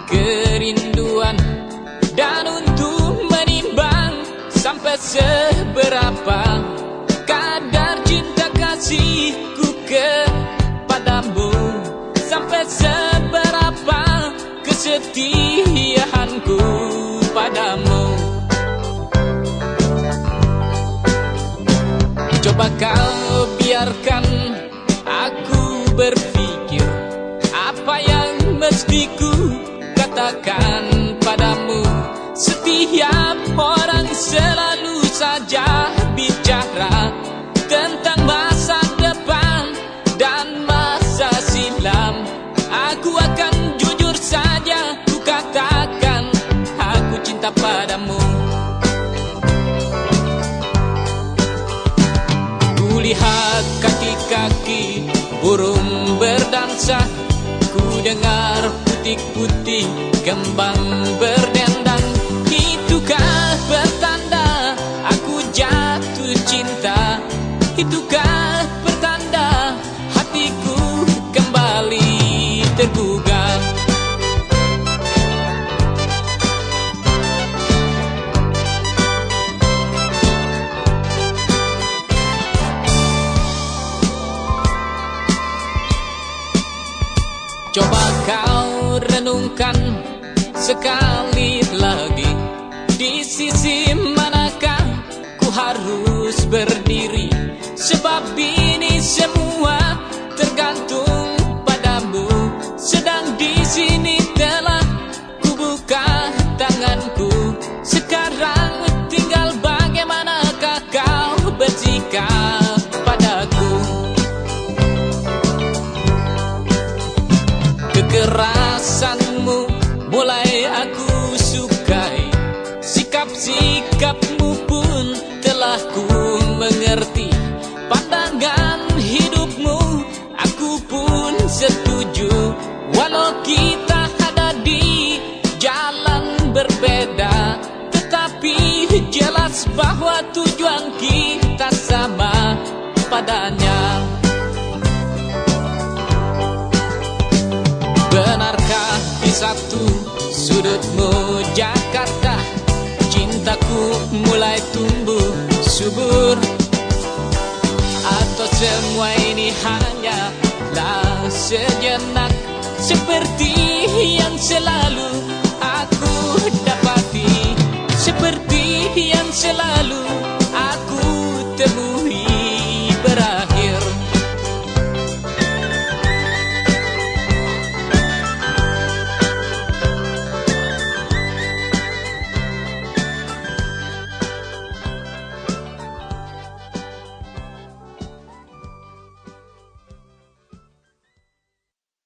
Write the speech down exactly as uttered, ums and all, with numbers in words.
kerinduan, dan untuk menimbang sampai seberapa kadar cinta kasihku kepadamu, sampai seberapa kesetiaanku padamu. Coba kau biarkan aku berpikir apa yang mesti ku katakan padamu. Setiap orang selalu saja bicara tentang masa depan dan masa silam. Aku akan jujur saja ku katakan aku cinta padamu. Kulihat kaki-kaki burung berdansa, ku dengar putik-putik kembang berdendang. Itukah pertanda aku jatuh cinta? Itukah pertanda hatiku kembali tergugah? Coba kau renungkan sekali lagi, di sisi manakah ku harus berdiri? Sebab ini semua tergantung padamu. Sedang di sini telah ku buka tanganku. Sekarang tinggal bagaimanakah kau bersikap padaku. Kekerasanmu mulai aku sukai, sikap-sikapmu pun telah ku mengerti. Pandangan hidupmu aku pun setuju, walau kita ada di jalan berbeda, tetapi jelas bahwa tujuan kita sama padanya. Benarkah di satu sudutmu Jakarta cintaku mulai tumbuh subur? Atau semua ini hanyalah sejenak, seperti yang selalu aku dapati, seperti yang selalu